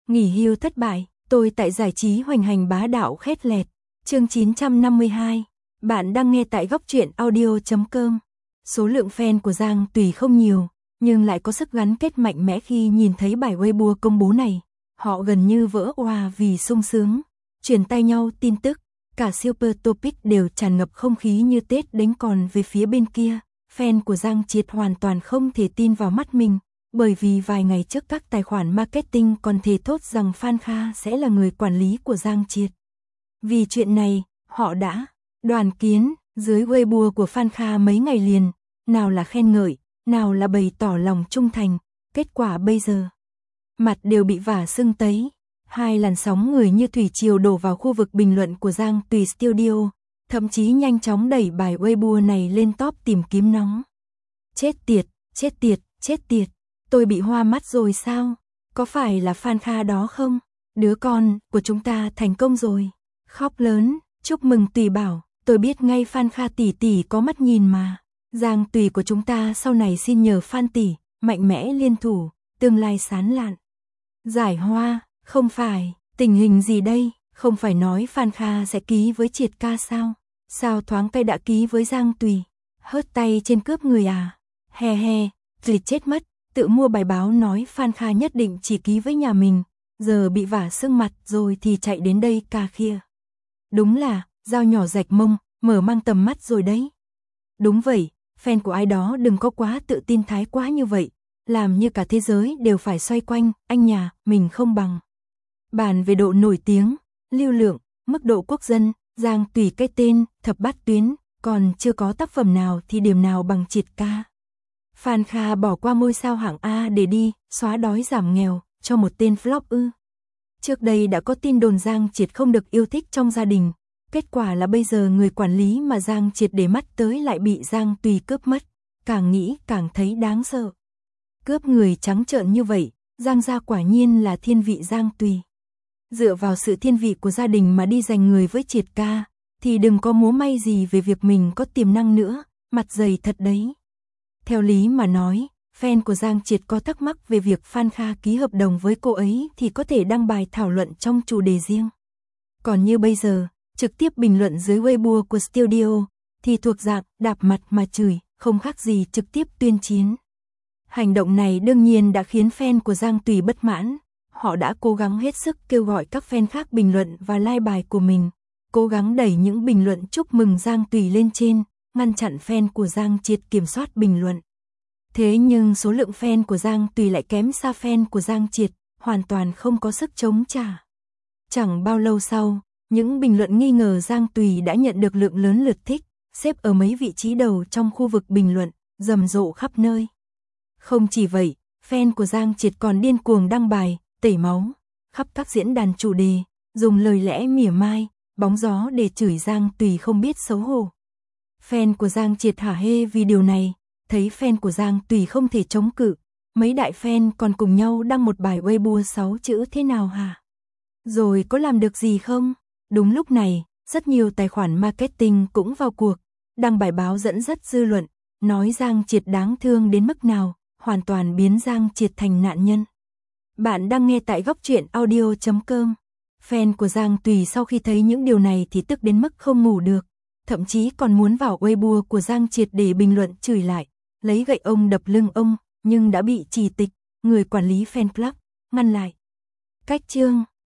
Nghỉ hưu thất bại, tôi tại giải trí hoành hành bá đạo khét lẹt. Chương 952. Bạn đang nghe tại góc truyện audio.com. Số lượng fan của Giang Tùy không nhiều, nhưng lại có sức gắn kết mạnh mẽ khi nhìn thấy bài Weibo công bố này. Họ gần như vỡ òa vì sung sướng, truyền tay nhau tin tức, cả Super Topic đều tràn ngập không khí như Tết đến. Còn về phía bên kia, fan của Giang Triệt hoàn toàn không thể tin vào mắt mình, bởi vì vài ngày trước các tài khoản marketing còn thề thốt rằng Phan Kha sẽ là người quản lý của Giang Triệt. Vì chuyện này, họ đã đoàn kiến dưới Weibo của Phan Kha mấy ngày liền, nào là khen ngợi, nào là bày tỏ lòng trung thành, kết quả bây giờ mặt đều bị vả sưng tấy. Hai làn sóng người như thủy triều đổ vào khu vực bình luận của Giang Tùy Studio, thậm chí nhanh chóng đẩy bài Weibo này lên top tìm kiếm nóng. Chết tiệt, chết tiệt, chết tiệt, tôi bị hoa mắt rồi sao? Có phải là Phan Kha đó không? Đứa con của chúng ta thành công rồi. Khóc lớn, chúc mừng Tùy bảo, tôi biết ngay Phan Kha tỷ tỷ có mắt nhìn mà. Giang Tùy của chúng ta sau này xin nhờ Phan tỷ, mạnh mẽ liên thủ, tương lai sáng lạn. Giải hoa, không phải, tình hình gì đây? Không phải nói Phan Kha sẽ ký với Triệt ca sao? Sao thoáng tay đã ký với Giang Tùy? Hớt tay trên cướp người à? He he, Triệt chết mất, tự mua bài báo nói Phan Kha nhất định chỉ ký với nhà mình, giờ bị vả sưng mặt rồi thì chạy đến đây cà khịa. Đúng là, dao nhỏ rạch mông, mở mang tầm mắt rồi đấy. Đúng vậy, fan của ai đó đừng có quá tự tin thái quá như vậy, làm như cả thế giới đều phải xoay quanh, anh nhà, mình không bằng. Bàn về độ nổi tiếng, lưu lượng, mức độ quốc dân, Giang Tùy cái tên, thập bát tuyến, còn chưa có tác phẩm nào thì điểm nào bằng Triệt ca. Phan Kha bỏ qua ngôi sao hạng A để đi, xóa đói giảm nghèo, cho một tên flop ư. Trước đây đã có tin đồn Giang Triệt không được yêu thích trong gia đình, kết quả là bây giờ người quản lý mà Giang Triệt để mắt tới lại bị Giang Tùy cướp mất, càng nghĩ càng thấy đáng sợ. Cướp người trắng trợn như vậy, Giang gia quả nhiên là thiên vị Giang Tùy. Dựa vào sự thiên vị của gia đình mà đi giành người với Triệt ca, thì đừng có múa may gì về việc mình có tiềm năng nữa, mặt dày thật đấy. Theo lý mà nói, fan của Giang Triệt có thắc mắc về việc Phan Kha ký hợp đồng với cô ấy thì có thể đăng bài thảo luận trong chủ đề riêng. Còn như bây giờ, trực tiếp bình luận dưới Weibo của studio, thì thuộc dạng đạp mặt mà chửi, không khác gì trực tiếp tuyên chiến. Hành động này đương nhiên đã khiến fan của Giang Tùy bất mãn, họ đã cố gắng hết sức kêu gọi các fan khác bình luận và like bài của mình, cố gắng đẩy những bình luận chúc mừng Giang Tùy lên trên, ngăn chặn fan của Giang Triệt kiểm soát bình luận. Thế nhưng số lượng fan của Giang Tùy lại kém xa fan của Giang Triệt, hoàn toàn không có sức chống trả. Chẳng bao lâu sau, những bình luận nghi ngờ Giang Tùy đã nhận được lượng lớn lượt thích, xếp ở mấy vị trí đầu trong khu vực bình luận, rầm rộ khắp nơi. Không chỉ vậy, fan của Giang Triệt còn điên cuồng đăng bài, tẩy máu, khắp các diễn đàn chủ đề, dùng lời lẽ mỉa mai, bóng gió để chửi Giang Tùy không biết xấu hổ. Fan của Giang Triệt hả hê vì điều này, thấy fan của Giang Tùy không thể chống cự, mấy đại fan còn cùng nhau đăng một bài Weibo 6 chữ thế nào hả? Rồi có làm được gì không? Đúng lúc này, rất nhiều tài khoản marketing cũng vào cuộc, đăng bài báo dẫn dắt dư luận, nói Giang Triệt đáng thương đến mức nào, hoàn toàn biến Giang Triệt thành nạn nhân. Bạn đang nghe tại góc truyện audio.com. Fan của Giang Tùy sau khi thấy những điều này thì tức đến mức không ngủ được, thậm chí còn muốn vào Weibo của Giang Triệt để bình luận chửi lại, lấy gậy ông đập lưng ông, nhưng đã bị trì tịch, người quản lý fan club, ngăn lại. Cách chương